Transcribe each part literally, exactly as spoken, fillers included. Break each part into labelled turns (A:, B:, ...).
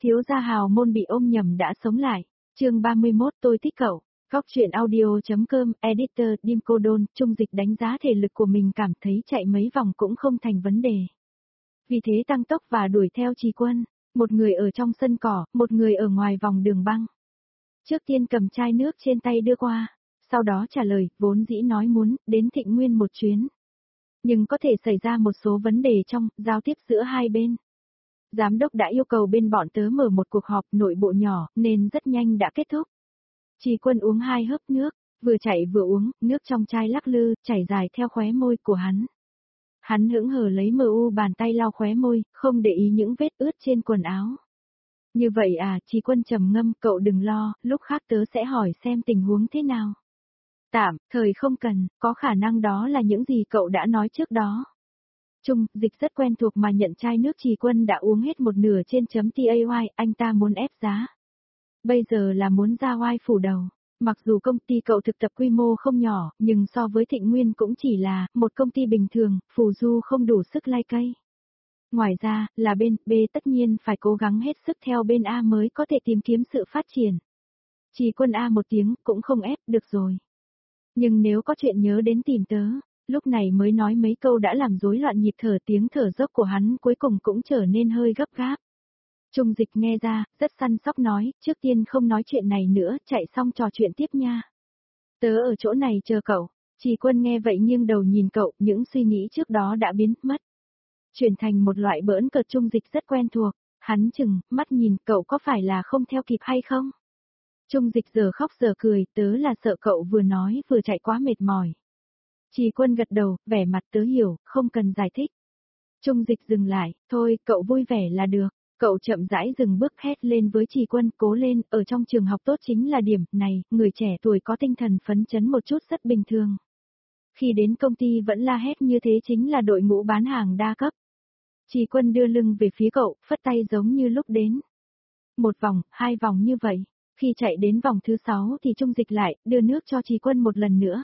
A: Thiếu gia hào môn bị ôm nhầm đã sống lại. Chương ba mươi mốt tôi thích cậu. Góc truyện audio.com, editor, Dimcodon, Trung Dịch đánh giá thể lực của mình cảm thấy chạy mấy vòng cũng không thành vấn đề. Vì thế tăng tốc và đuổi theo Trì Quân, một người ở trong sân cỏ, một người ở ngoài vòng đường băng. Trước tiên cầm chai nước trên tay đưa qua, sau đó trả lời, vốn dĩ nói muốn đến Thịnh Nguyên một chuyến. Nhưng có thể xảy ra một số vấn đề trong giao tiếp giữa hai bên. Giám đốc đã yêu cầu bên bọn tớ mở một cuộc họp nội bộ nhỏ, nên rất nhanh đã kết thúc. Trì Quân uống hai hớp nước, vừa chạy vừa uống, nước trong chai lắc lư, chảy dài theo khóe môi của hắn. Hắn hững hờ lấy mờ u bàn tay lau khóe môi, không để ý những vết ướt trên quần áo. Như vậy à, Trì Quân trầm ngâm, cậu đừng lo, lúc khác tớ sẽ hỏi xem tình huống thế nào. Tạm, thời không cần, có khả năng đó là những gì cậu đã nói trước đó. Trung Dịch rất quen thuộc mà nhận chai nước Trì Quân đã uống hết một nửa trên chấm tay, anh ta muốn ép giá. Bây giờ là muốn ra oai phủ đầu. Mặc dù công ty cậu thực tập quy mô không nhỏ, nhưng so với Thịnh Nguyên cũng chỉ là một công ty bình thường, phù du không đủ sức lai cây. Ngoài ra, là bên B tất nhiên phải cố gắng hết sức theo bên A mới có thể tìm kiếm sự phát triển. Trì Quân A một tiếng, cũng không ép, được rồi. Nhưng nếu có chuyện nhớ đến tìm tớ, lúc này mới nói mấy câu đã làm rối loạn nhịp thở, tiếng thở dốc của hắn cuối cùng cũng trở nên hơi gấp gáp. Trung Dịch nghe ra, rất săn sóc nói, trước tiên không nói chuyện này nữa, chạy xong trò chuyện tiếp nha. Tớ ở chỗ này chờ cậu. Trì Quân nghe vậy nghiêng đầu nhìn cậu, những suy nghĩ trước đó đã biến mất. Chuyển thành một loại bỡn cợt. Trung Dịch rất quen thuộc, hắn chừng, mắt nhìn, cậu có phải là không theo kịp hay không? Trung Dịch giờ khóc giờ cười, tớ là sợ cậu vừa nói vừa chạy quá mệt mỏi. Trì Quân gật đầu, vẻ mặt tớ hiểu, không cần giải thích. Trung Dịch dừng lại, thôi, cậu vui vẻ là được. Cậu chậm rãi dừng bước hét lên với Trì Quân, cố lên, ở trong trường học tốt chính là điểm, này, người trẻ tuổi có tinh thần phấn chấn một chút rất bình thường. Khi đến công ty vẫn la hét như thế chính là đội ngũ bán hàng đa cấp. Trì Quân đưa lưng về phía cậu, phất tay giống như lúc đến. Một vòng, hai vòng như vậy, khi chạy đến vòng thứ sáu thì Trung Dịch lại, đưa nước cho Trì Quân một lần nữa.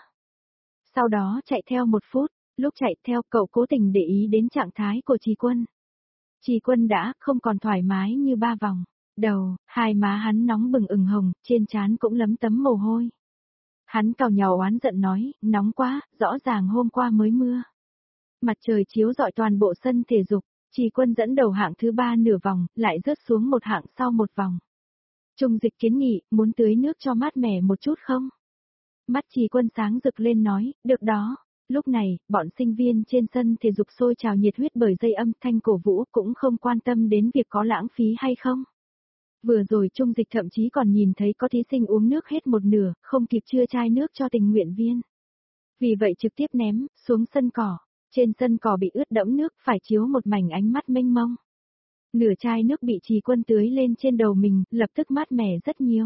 A: Sau đó chạy theo một phút, lúc chạy theo cậu cố tình để ý đến trạng thái của Trì Quân. Trì Quân đã không còn thoải mái như ba vòng. Đầu, hai má hắn nóng bừng ửng hồng, trên trán cũng lấm tấm mồ hôi. Hắn càu nhàu oán giận nói, nóng quá, rõ ràng hôm qua mới mưa. Mặt trời chiếu rọi toàn bộ sân thể dục, Trì Quân dẫn đầu hạng thứ ba nửa vòng, lại rớt xuống một hạng sau một vòng. Trung Dịch kiến nghị, muốn tưới nước cho mát mẻ một chút không? Mắt Trì Quân sáng rực lên nói, được đó. Lúc này, bọn sinh viên trên sân thể dục sôi trào nhiệt huyết bởi dây âm thanh cổ vũ, cũng không quan tâm đến việc có lãng phí hay không. Vừa rồi Trung Dịch thậm chí còn nhìn thấy có thí sinh uống nước hết một nửa, không kịp chưa chai nước cho tình nguyện viên. Vì vậy trực tiếp ném xuống sân cỏ. Trên sân cỏ bị ướt đẫm nước, phải chiếu một mảnh ánh mắt mênh mông. Nửa chai nước bị Trì Quân tưới lên trên đầu mình, lập tức mát mẻ rất nhiều.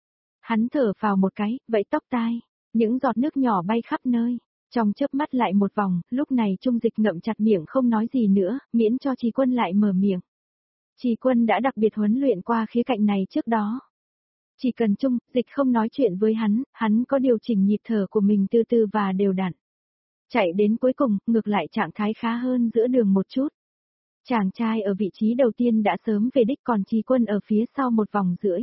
A: Hắn thở phào một cái, vẫy tóc tai, những giọt nước nhỏ bay khắp nơi. Trong chớp mắt lại một vòng, lúc này Trung Dịch ngậm chặt miệng không nói gì nữa, miễn cho Trì Quân lại mở miệng. Trì Quân đã đặc biệt huấn luyện qua khía cạnh này trước đó. Chỉ cần Trung Dịch không nói chuyện với hắn, hắn có điều chỉnh nhịp thở của mình từ từ và đều đặn. Chạy đến cuối cùng, ngược lại trạng thái khá hơn giữa đường một chút. Chàng trai ở vị trí đầu tiên đã sớm về đích, còn Trì Quân ở phía sau một vòng rưỡi.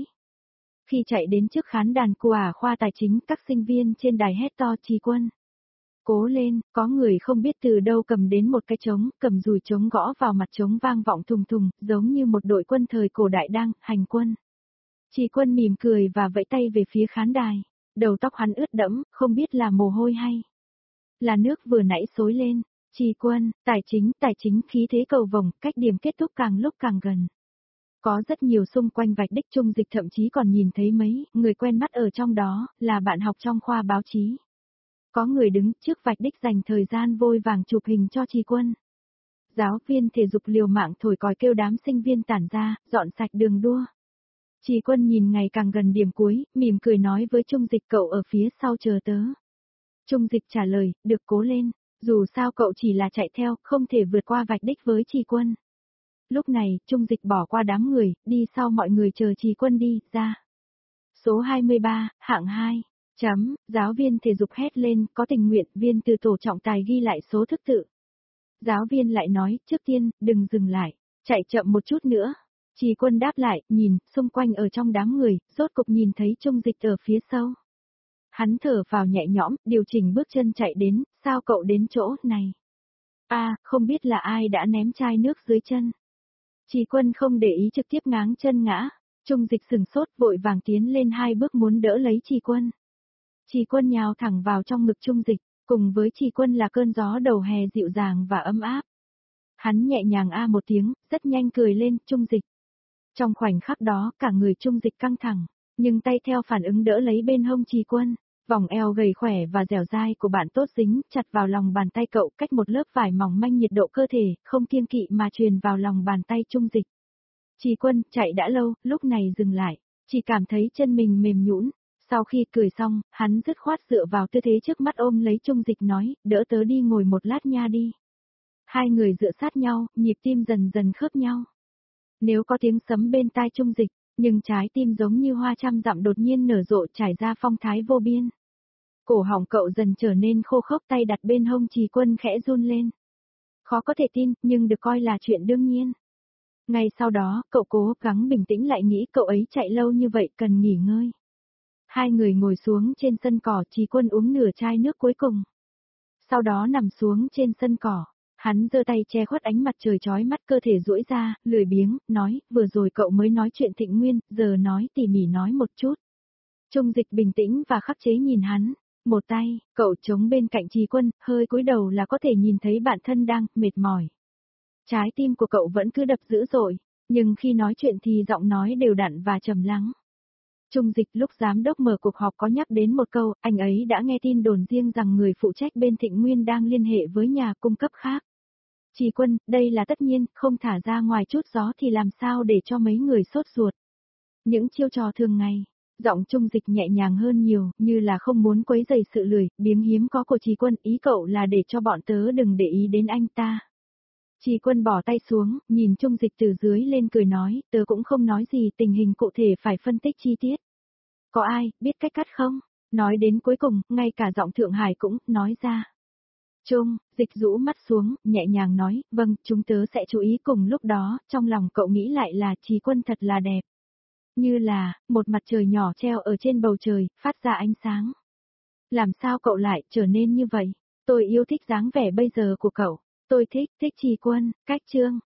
A: Khi chạy đến trước khán đàn của à khoa tài chính, các sinh viên trên đài hét to Trì Quân. Cố lên, có người không biết từ đâu cầm đến một cái trống, cầm dùi trống gõ vào mặt trống vang vọng thùng thùng, giống như một đội quân thời cổ đại đang hành quân. Trì Quân mỉm cười và vẫy tay về phía khán đài, đầu tóc hắn ướt đẫm, không biết là mồ hôi hay là nước vừa nãy xối lên. Trì Quân, tài chính, tài chính, khí thế cầu vồng, cách điểm kết thúc càng lúc càng gần. Có rất nhiều xung quanh vạch đích. Trung Dịch thậm chí còn nhìn thấy mấy người quen mắt ở trong đó, là bạn học trong khoa báo chí. Có người đứng trước vạch đích dành thời gian vội vàng chụp hình cho Trì Quân. Giáo viên thể dục liều mạng thổi còi kêu đám sinh viên tản ra, dọn sạch đường đua. Trì Quân nhìn ngày càng gần điểm cuối, mỉm cười nói với Trung Dịch, cậu ở phía sau chờ tớ. Trung Dịch trả lời, được, cố lên, dù sao cậu chỉ là chạy theo, không thể vượt qua vạch đích với Trì Quân. Lúc này, Trung Dịch bỏ qua đám người, đi sau mọi người chờ Trì Quân đi ra. Số hai mươi ba, hạng hai. Chấm, giáo viên thể dục hét lên, có tình nguyện viên từ tổ trọng tài ghi lại số thứ tự. Giáo viên lại nói, trước tiên, đừng dừng lại, chạy chậm một chút nữa. Trì Quân đáp lại, nhìn, xung quanh ở trong đám người, rốt cục nhìn thấy Trung Dịch ở phía sau. Hắn thở vào nhẹ nhõm, điều chỉnh bước chân chạy đến, sao cậu đến chỗ này? À, không biết là ai đã ném chai nước dưới chân. Trì Quân không để ý trực tiếp ngáng chân ngã, Trung Dịch sừng sốt vội vàng tiến lên hai bước muốn đỡ lấy Trì Quân. Trì Quân nhào thẳng vào trong ngực Trung Dịch, cùng với Trì Quân là cơn gió đầu hè dịu dàng và ấm áp. Hắn nhẹ nhàng a một tiếng, rất nhanh cười lên, Trung Dịch. Trong khoảnh khắc đó, cả người Trung Dịch căng thẳng, nhưng tay theo phản ứng đỡ lấy bên hông Trì Quân, vòng eo gầy khỏe và dẻo dai của bạn tốt dính chặt vào lòng bàn tay cậu cách một lớp vải mỏng manh nhiệt độ cơ thể, không kiêng kỵ mà truyền vào lòng bàn tay Trung Dịch. Trì Quân, chạy đã lâu, lúc này dừng lại, chỉ cảm thấy chân mình mềm nhũn. Sau khi cười xong, hắn dứt khoát dựa vào tư thế trước mắt ôm lấy Trung Dịch nói, đỡ tớ đi ngồi một lát nha đi. Hai người dựa sát nhau, nhịp tim dần dần khớp nhau. Nếu có tiếng sấm bên tai Trung Dịch, nhưng trái tim giống như hoa trăm dặm đột nhiên nở rộ trải ra phong thái vô biên. Cổ họng cậu dần trở nên khô khốc, tay đặt bên hông Trì Quân khẽ run lên. Khó có thể tin, nhưng được coi là chuyện đương nhiên. Ngay sau đó, cậu cố gắng bình tĩnh lại nghĩ cậu ấy chạy lâu như vậy cần nghỉ ngơi. Hai người ngồi xuống trên sân cỏ, Trì Quân uống nửa chai nước cuối cùng. Sau đó nằm xuống trên sân cỏ, hắn giơ tay che khuất ánh mặt trời chói mắt, cơ thể duỗi ra, lười biếng, nói, vừa rồi cậu mới nói chuyện Thịnh Nguyên, giờ nói tỉ mỉ nói một chút. Trung Dịch bình tĩnh và khắc chế nhìn hắn, một tay, cậu chống bên cạnh Trì Quân, hơi cúi đầu là có thể nhìn thấy bản thân đang mệt mỏi. Trái tim của cậu vẫn cứ đập dữ dội, nhưng khi nói chuyện thì giọng nói đều đặn và trầm lắng. Trung Dịch lúc giám đốc mở cuộc họp có nhắc đến một câu, anh ấy đã nghe tin đồn riêng rằng người phụ trách bên Thịnh Nguyên đang liên hệ với nhà cung cấp khác. Trì Quân, đây là tất nhiên, không thả ra ngoài chút gió thì làm sao để cho mấy người sốt ruột. Những chiêu trò thường ngày, giọng Trung Dịch nhẹ nhàng hơn nhiều, như là không muốn quấy rầy sự lười, biếng hiếm có của Trì Quân, ý cậu là để cho bọn tớ đừng để ý đến anh ta. Trì Quân bỏ tay xuống, nhìn Trung Dịch từ dưới lên cười nói, tớ cũng không nói gì, tình hình cụ thể phải phân tích chi tiết. Có ai, biết cách cắt không? Nói đến cuối cùng, ngay cả giọng Thượng Hải cũng, nói ra. Trung, Dịch rũ mắt xuống, nhẹ nhàng nói, vâng, chúng tớ sẽ chú ý. Cùng lúc đó, trong lòng cậu nghĩ lại là Trì Quân thật là đẹp. Như là, một mặt trời nhỏ treo ở trên bầu trời, phát ra ánh sáng. Làm sao cậu lại trở nên như vậy? Tôi yêu thích dáng vẻ bây giờ của cậu. Tôi thích, thích Trì Quân, cách Trương.